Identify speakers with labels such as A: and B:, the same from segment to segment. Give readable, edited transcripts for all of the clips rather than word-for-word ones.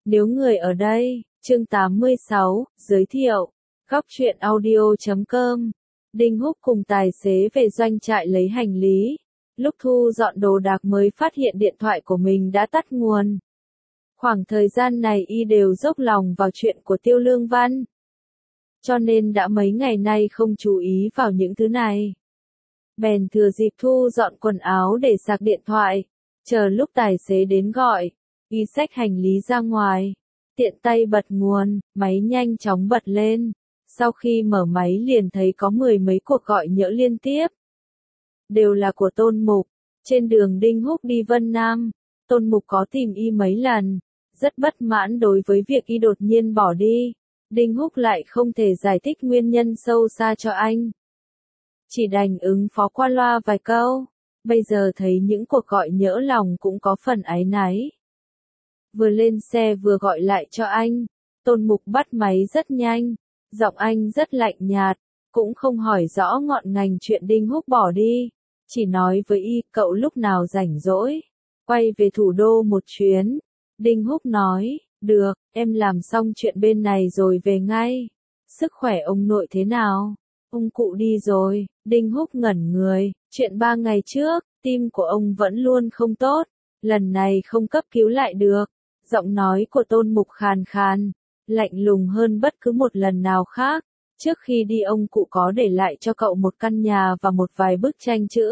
A: Nếu người ở đây, chương 86, giới thiệu, góc truyện audio.com. Đinh Húc cùng tài xế về doanh trại lấy hành lý. Lúc thu dọn đồ đạc mới phát hiện điện thoại của mình đã tắt nguồn. Khoảng thời gian này y đều dốc lòng vào chuyện của Tiêu Lương Văn. Cho nên đã mấy ngày nay không chú ý vào những thứ này. Bèn thừa dịp thu dọn quần áo để sạc điện thoại. Chờ lúc tài xế đến gọi, y xách hành lý ra ngoài. Tiện tay bật nguồn, máy nhanh chóng bật lên. Sau khi mở máy liền thấy có 10 mấy cuộc gọi nhỡ liên tiếp. Đều là của Tôn Mục. Trên đường Đinh Húc đi Vân Nam, Tôn Mục có tìm y mấy lần. Rất bất mãn đối với việc y đột nhiên bỏ đi. Đinh Húc lại không thể giải thích nguyên nhân sâu xa cho anh. Chỉ đành ứng phó qua loa vài câu. Bây giờ thấy những cuộc gọi nhỡ lòng cũng có phần áy náy. Vừa lên xe vừa gọi lại cho anh. Tôn Mục bắt máy rất nhanh. Giọng anh rất lạnh nhạt. Cũng không hỏi rõ ngọn ngành chuyện Đinh Húc bỏ đi. Chỉ nói với y cậu lúc nào rảnh rỗi. Quay về thủ đô một chuyến. Đinh Húc nói, được, em làm xong chuyện bên này rồi về ngay. Sức khỏe ông nội thế nào? Ông cụ đi rồi. Đinh Húc ngẩn người, chuyện 3 ngày trước, tim của ông vẫn luôn không tốt. Lần này không cấp cứu lại được. Giọng nói của Tôn Mục khàn khàn, lạnh lùng hơn bất cứ một lần nào khác. Trước khi đi ông cụ có để lại cho cậu một căn nhà và một vài bức tranh chữ.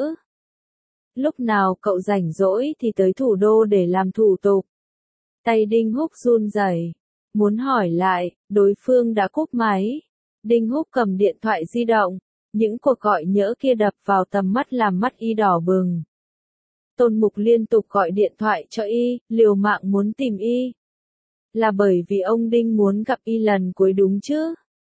A: Lúc nào cậu rảnh rỗi thì tới thủ đô để làm thủ tục. Tay Đinh Húc run rẩy, muốn hỏi lại, đối phương đã cúp máy. Đinh Húc cầm điện thoại di động, những cuộc gọi nhỡ kia đập vào tầm mắt làm mắt y đỏ bừng. Tôn Mục liên tục gọi điện thoại cho y, liều mạng muốn tìm y. Là bởi vì ông Đinh muốn gặp y lần cuối đúng chứ?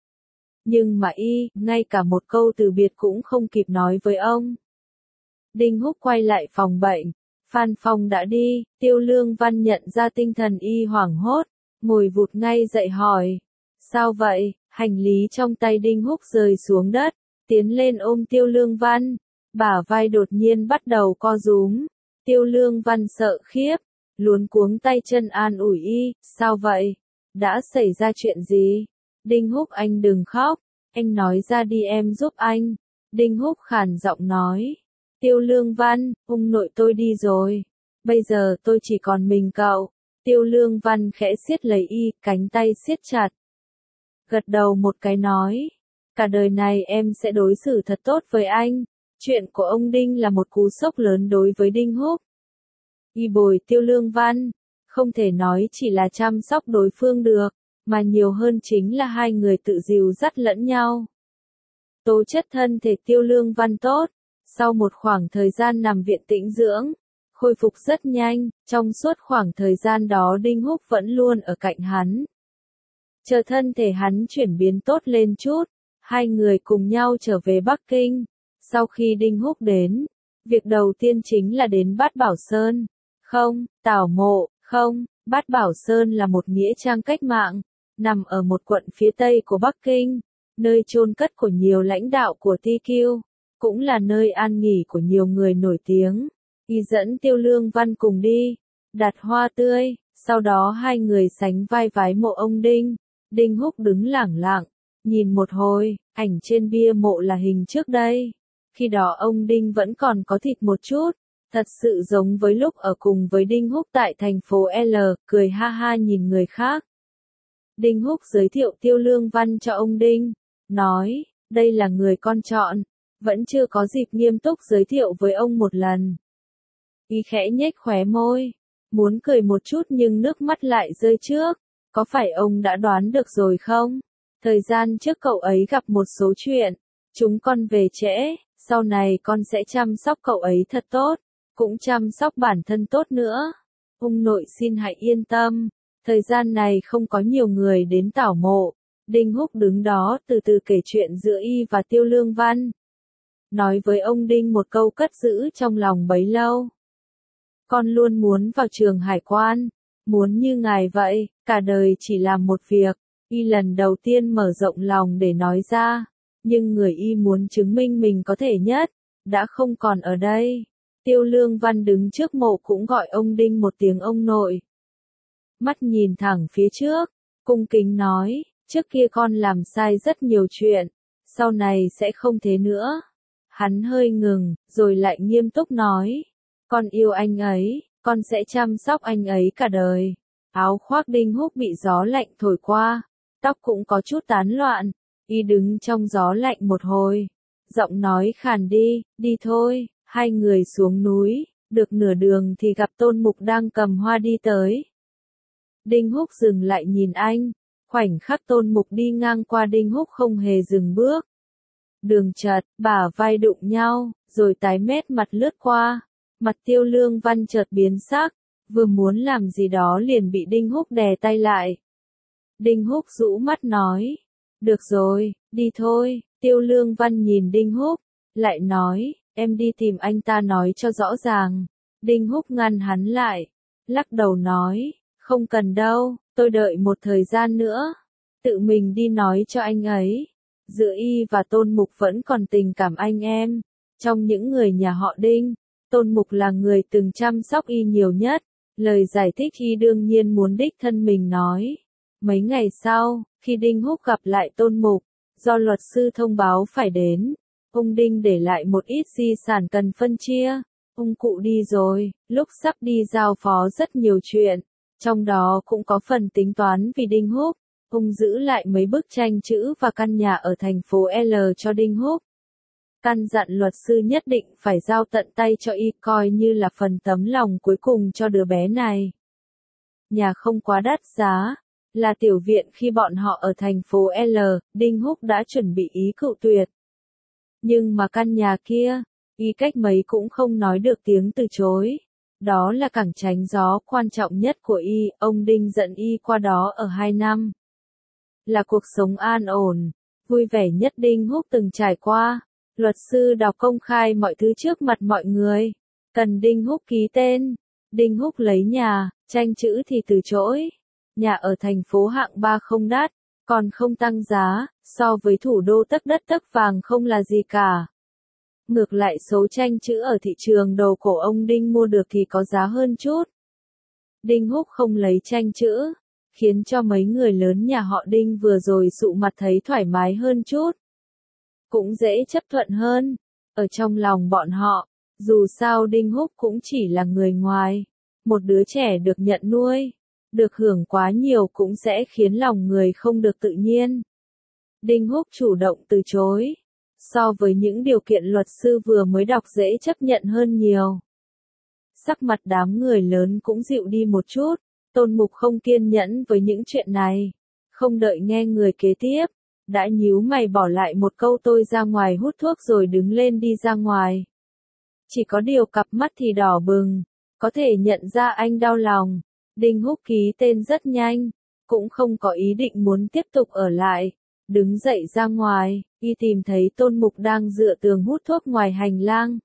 A: Nhưng mà y, ngay cả một câu từ biệt cũng không kịp nói với ông. Đinh Húc quay lại phòng bệnh. Phan Phong đã đi, Tiêu Lương Văn nhận ra tinh thần y hoảng hốt, ngồi vụt ngay dậy hỏi. Sao vậy? Hành lý trong tay Đinh Húc rơi xuống đất, tiến lên ôm Tiêu Lương Văn. Bả vai đột nhiên bắt đầu co rúm. Tiêu Lương Văn sợ khiếp, luống cuống tay chân an ủi y, sao vậy? Đã xảy ra chuyện gì? Đinh Húc anh đừng khóc, anh nói ra đi em giúp anh. Đinh Húc khàn giọng nói. Tiêu Lương Văn, ông nội tôi đi rồi. Bây giờ tôi chỉ còn mình cậu. Tiêu Lương Văn khẽ siết lấy y, cánh tay siết chặt. Gật đầu một cái nói. Cả đời này em sẽ đối xử thật tốt với anh. Chuyện của ông Đinh là một cú sốc lớn đối với Đinh Húc. Y bồi Tiêu Lương Văn, không thể nói chỉ là chăm sóc đối phương được, mà nhiều hơn chính là hai người tự dìu dắt lẫn nhau. Tố chất thân thể Tiêu Lương Văn tốt. Sau một khoảng thời gian nằm viện tĩnh dưỡng, khôi phục rất nhanh, trong suốt khoảng thời gian đó Đinh Húc vẫn luôn ở cạnh hắn. Chờ thân thể hắn chuyển biến tốt lên chút, hai người cùng nhau trở về Bắc Kinh. Sau khi Đinh Húc đến, việc đầu tiên chính là đến Bát Bảo Sơn. Không, Tảo Mộ, không, Bát Bảo Sơn là một nghĩa trang cách mạng, nằm ở một quận phía tây của Bắc Kinh, nơi chôn cất của nhiều lãnh đạo của TQ. Cũng là nơi an nghỉ của nhiều người nổi tiếng. Y dẫn Tiêu Lương Văn cùng đi, đặt hoa tươi, sau đó hai người sánh vai vái mộ ông Đinh. Đinh Húc đứng lẳng lặng, nhìn một hồi, ảnh trên bia mộ là hình trước đây. Khi đó ông Đinh vẫn còn có thịt một chút, thật sự giống với lúc ở cùng với Đinh Húc tại thành phố L, cười ha ha nhìn người khác. Đinh Húc giới thiệu Tiêu Lương Văn cho ông Đinh, nói, đây là người con chọn. Vẫn chưa có dịp nghiêm túc giới thiệu với ông một lần. Y khẽ nhếch khóe môi, muốn cười một chút nhưng nước mắt lại rơi trước. Có phải ông đã đoán được rồi không? Thời gian trước cậu ấy gặp một số chuyện. Chúng con về trễ, sau này con sẽ chăm sóc cậu ấy thật tốt, cũng chăm sóc bản thân tốt nữa. Ông nội xin hãy yên tâm, thời gian này không có nhiều người đến tảo mộ. Đinh Húc đứng đó từ từ kể chuyện giữa y và Tiêu Lương Văn. Nói với ông Đinh một câu cất giữ trong lòng bấy lâu. Con luôn muốn vào trường hải quan, muốn như ngài vậy, cả đời chỉ làm một việc. Y lần đầu tiên mở rộng lòng để nói ra, nhưng người y muốn chứng minh mình có thể nhất, đã không còn ở đây. Tiêu Lương Văn đứng trước mộ cũng gọi ông Đinh một tiếng ông nội. mắt nhìn thẳng phía trước, cung kính nói, trước kia con làm sai rất nhiều chuyện, sau này sẽ không thế nữa. Hắn hơi ngừng, rồi lại nghiêm túc nói, con yêu anh ấy, con sẽ chăm sóc anh ấy cả đời. Áo khoác Đinh Húc bị gió lạnh thổi qua, tóc cũng có chút tán loạn, y đứng trong gió lạnh một hồi, giọng nói khàn đi, đi thôi. Hai người xuống núi, được nửa đường thì gặp Tôn Mục đang cầm hoa đi tới. Đinh Húc dừng lại nhìn anh, khoảnh khắc Tôn Mục đi ngang qua Đinh Húc không hề dừng bước. Đường chật, bả vai đụng nhau, rồi tái mét mặt lướt qua, mặt Tiêu Lương Văn chợt biến sắc, vừa muốn làm gì đó liền bị Đinh Húc đè tay lại. Đinh Húc rũ mắt nói, được rồi, đi thôi. Tiêu Lương Văn nhìn Đinh Húc, lại nói, em đi tìm anh ta nói cho rõ ràng. Đinh Húc ngăn hắn lại, lắc đầu nói, không cần đâu, tôi đợi một thời gian nữa, tự mình đi nói cho anh ấy. Giữa y và Tôn Mục vẫn còn tình cảm anh em. Trong những người nhà họ Đinh, Tôn Mục là người từng chăm sóc y nhiều nhất. Lời giải thích y đương nhiên muốn đích thân mình nói. Mấy ngày sau, khi Đinh Húc gặp lại Tôn Mục, do luật sư thông báo phải đến, ông Đinh để lại một ít di sản cần phân chia. Ông cụ đi rồi, lúc sắp đi giao phó rất nhiều chuyện, trong đó cũng có phần tính toán vì Đinh Húc. Ông giữ lại mấy bức tranh chữ và căn nhà ở thành phố L cho Đinh Húc. Căn dặn luật sư nhất định phải giao tận tay cho y coi như là phần tấm lòng cuối cùng cho đứa bé này. Nhà không quá đắt giá, là tiểu viện khi bọn họ ở thành phố L, Đinh Húc đã chuẩn bị ý cự tuyệt. Nhưng mà căn nhà kia, y cách mấy cũng không nói được tiếng từ chối. Đó là cẳng tránh gió quan trọng nhất của y, ông Đinh dẫn y qua đó ở 2 năm. Là cuộc sống an ổn, vui vẻ nhất Đinh Húc từng trải qua. Luật sư đọc công khai mọi thứ trước mặt mọi người. Cần Đinh Húc ký tên. Đinh Húc lấy nhà, tranh chữ thì từ chối. Nhà ở thành phố hạng 3 không đắt, còn không tăng giá, so với thủ đô tấc đất tấc vàng không là gì cả. Ngược lại số tranh chữ ở thị trường đồ cổ ông Đinh mua được thì có giá hơn chút. Đinh Húc không lấy tranh chữ, khiến cho mấy người lớn nhà họ Đinh vừa rồi sụ mặt thấy thoải mái hơn chút. Cũng dễ chấp thuận hơn. Ở trong lòng bọn họ, dù sao Đinh Húc cũng chỉ là người ngoài. Một đứa trẻ được nhận nuôi, được hưởng quá nhiều cũng sẽ khiến lòng người không được tự nhiên. Đinh Húc chủ động từ chối. So với những điều kiện luật sư vừa mới đọc dễ chấp nhận hơn nhiều. Sắc mặt đám người lớn cũng dịu đi một chút. Tôn Mục không kiên nhẫn với những chuyện này. Không đợi nghe người kế tiếp, đã nhíu mày bỏ lại một câu tôi ra ngoài hút thuốc rồi đứng lên đi ra ngoài. Chỉ có điều cặp mắt thì đỏ bừng, có thể nhận ra anh đau lòng. Đinh Húc ký tên rất nhanh, cũng không có ý định muốn tiếp tục ở lại. Đứng dậy ra ngoài, y tìm thấy Tôn Mục đang dựa tường hút thuốc ngoài hành lang.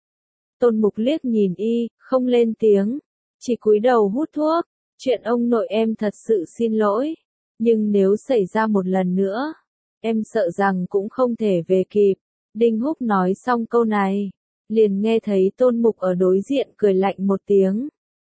A: Tôn Mục liếc nhìn y, không lên tiếng, chỉ cúi đầu hút thuốc. Chuyện ông nội em thật sự xin lỗi, nhưng nếu xảy ra một lần nữa, em sợ rằng cũng không thể về kịp. Đinh Húc nói xong câu này, liền nghe thấy Tôn Mục ở đối diện cười lạnh một tiếng.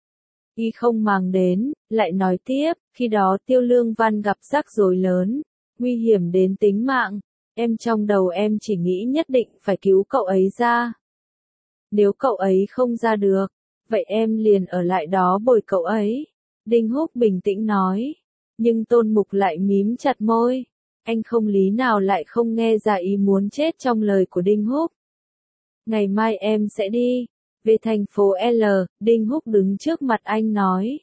A: Y không màng đến, lại nói tiếp, khi đó Tiêu Lương Văn gặp rắc rối lớn, nguy hiểm đến tính mạng, em trong đầu em chỉ nghĩ nhất định phải cứu cậu ấy ra. Nếu cậu ấy không ra được, vậy em liền ở lại đó bồi cậu ấy. Đinh Húc bình tĩnh nói, nhưng Tôn Mục lại mím chặt môi. Anh không lý nào lại không nghe ra ý muốn chết trong lời của Đinh Húc. Ngày mai em sẽ đi, về thành phố L, Đinh Húc đứng trước mặt anh nói.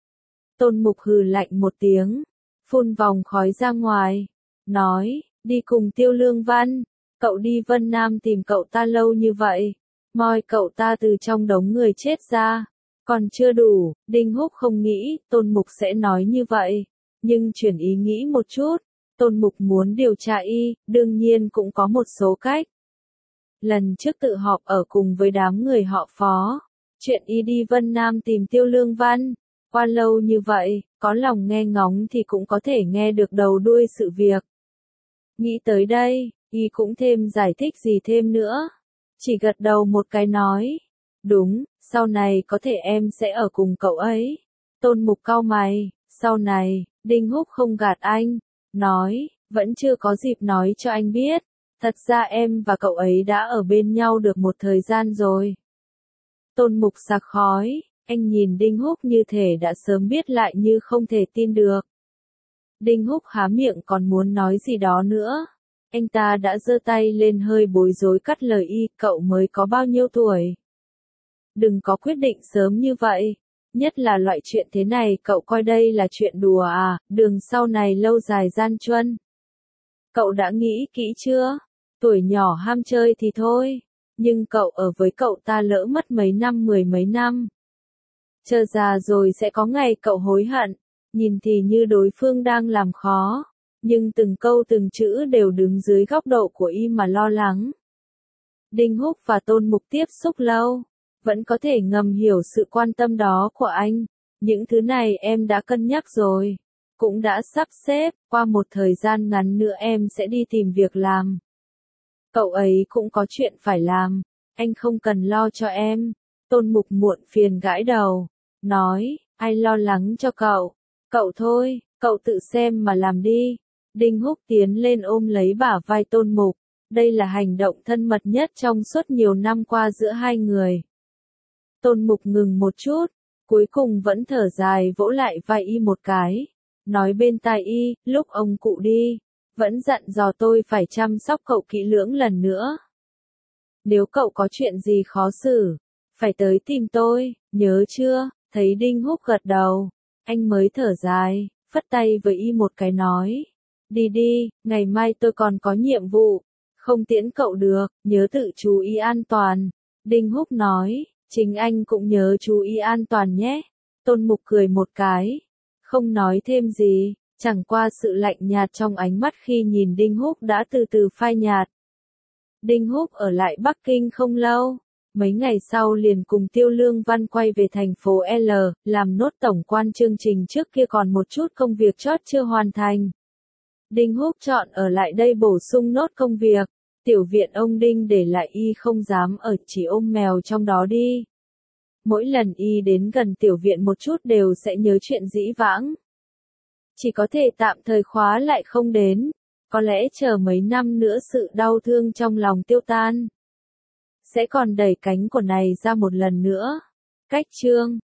A: Tôn Mục hừ lạnh một tiếng, phun vòng khói ra ngoài, nói, đi cùng Tiêu Lương Văn, cậu đi Vân Nam tìm cậu ta lâu như vậy, moi cậu ta từ trong đống người chết ra, còn chưa đủ. Đinh Húc không nghĩ Tôn Mục sẽ nói như vậy, nhưng chuyển ý nghĩ một chút. Tôn Mục muốn điều tra y, đương nhiên cũng có một số cách. Lần trước tự họp ở cùng với đám người họ Phó, chuyện y đi Vân Nam tìm Tiêu Lương Văn, qua lâu như vậy, có lòng nghe ngóng thì cũng có thể nghe được đầu đuôi sự việc. Nghĩ tới đây, y cũng thêm giải thích gì thêm nữa, chỉ gật đầu một cái nói, đúng, sau này có thể em sẽ ở cùng cậu ấy. Tôn Mục cau mày, sau này, Đinh Húc không gạt anh, nói, vẫn chưa có dịp nói cho anh biết, thật ra em và cậu ấy đã ở bên nhau được một thời gian rồi. Tôn Mục sặc khói, anh nhìn Đinh Húc như thể đã sớm biết lại như không thể tin được. Đinh Húc há miệng còn muốn nói gì đó nữa. Anh ta đã giơ tay lên hơi bối rối cắt lời y, cậu mới có bao nhiêu tuổi? Đừng có quyết định sớm như vậy. Nhất là loại chuyện thế này cậu coi đây là chuyện đùa à, đường sau này lâu dài gian truân. Cậu đã nghĩ kỹ chưa? Tuổi nhỏ ham chơi thì thôi. Nhưng cậu ở với cậu ta lỡ mất mấy năm mười mấy năm. Chờ già rồi sẽ có ngày cậu hối hận. Nhìn thì như đối phương đang làm khó. Nhưng từng câu từng chữ đều đứng dưới góc độ của y mà lo lắng. Đinh Húc và Tôn Mục tiếp xúc lâu. Vẫn có thể ngầm hiểu sự quan tâm đó của anh. Những thứ này em đã cân nhắc rồi. Cũng đã sắp xếp, qua một thời gian ngắn nữa em sẽ đi tìm việc làm. Cậu ấy cũng có chuyện phải làm. Anh không cần lo cho em. Tôn Mục muộn phiền gãi đầu. Nói, ai lo lắng cho cậu. Cậu thôi, cậu tự xem mà làm đi. Đinh Húc tiến lên ôm lấy bả vai Tôn Mục. Đây là hành động thân mật nhất trong suốt nhiều năm qua giữa hai người. Tôn Mục ngừng một chút, cuối cùng vẫn thở dài vỗ lại vai y một cái. Nói bên tai y, lúc ông cụ đi, vẫn dặn dò tôi phải chăm sóc cậu kỹ lưỡng lần nữa. Nếu cậu có chuyện gì khó xử, phải tới tìm tôi, nhớ chưa? Thấy Đinh Húc gật đầu, anh mới thở dài, phất tay với y một cái nói. Đi đi, ngày mai tôi còn có nhiệm vụ, không tiễn cậu được, nhớ tự chú ý an toàn. Đinh Húc nói, chính anh cũng nhớ chú ý an toàn nhé. Tôn Mục cười một cái, không nói thêm gì, chẳng qua sự lạnh nhạt trong ánh mắt khi nhìn Đinh Húc đã từ từ phai nhạt. Đinh Húc ở lại Bắc Kinh không lâu, mấy ngày sau liền cùng Tiêu Lương Văn quay về thành phố L, làm nốt tổng quan chương trình trước kia còn một chút công việc chót chưa hoàn thành. Đinh Húc chọn ở lại đây bổ sung nốt công việc, tiểu viện ông Đinh để lại y không dám ở, chỉ ôm mèo trong đó đi. Mỗi lần y đến gần tiểu viện một chút đều sẽ nhớ chuyện dĩ vãng. Chỉ có thể tạm thời khóa lại không đến, có lẽ chờ mấy năm nữa sự đau thương trong lòng tiêu tan. Sẽ còn đẩy cánh của này ra một lần nữa. Cách chương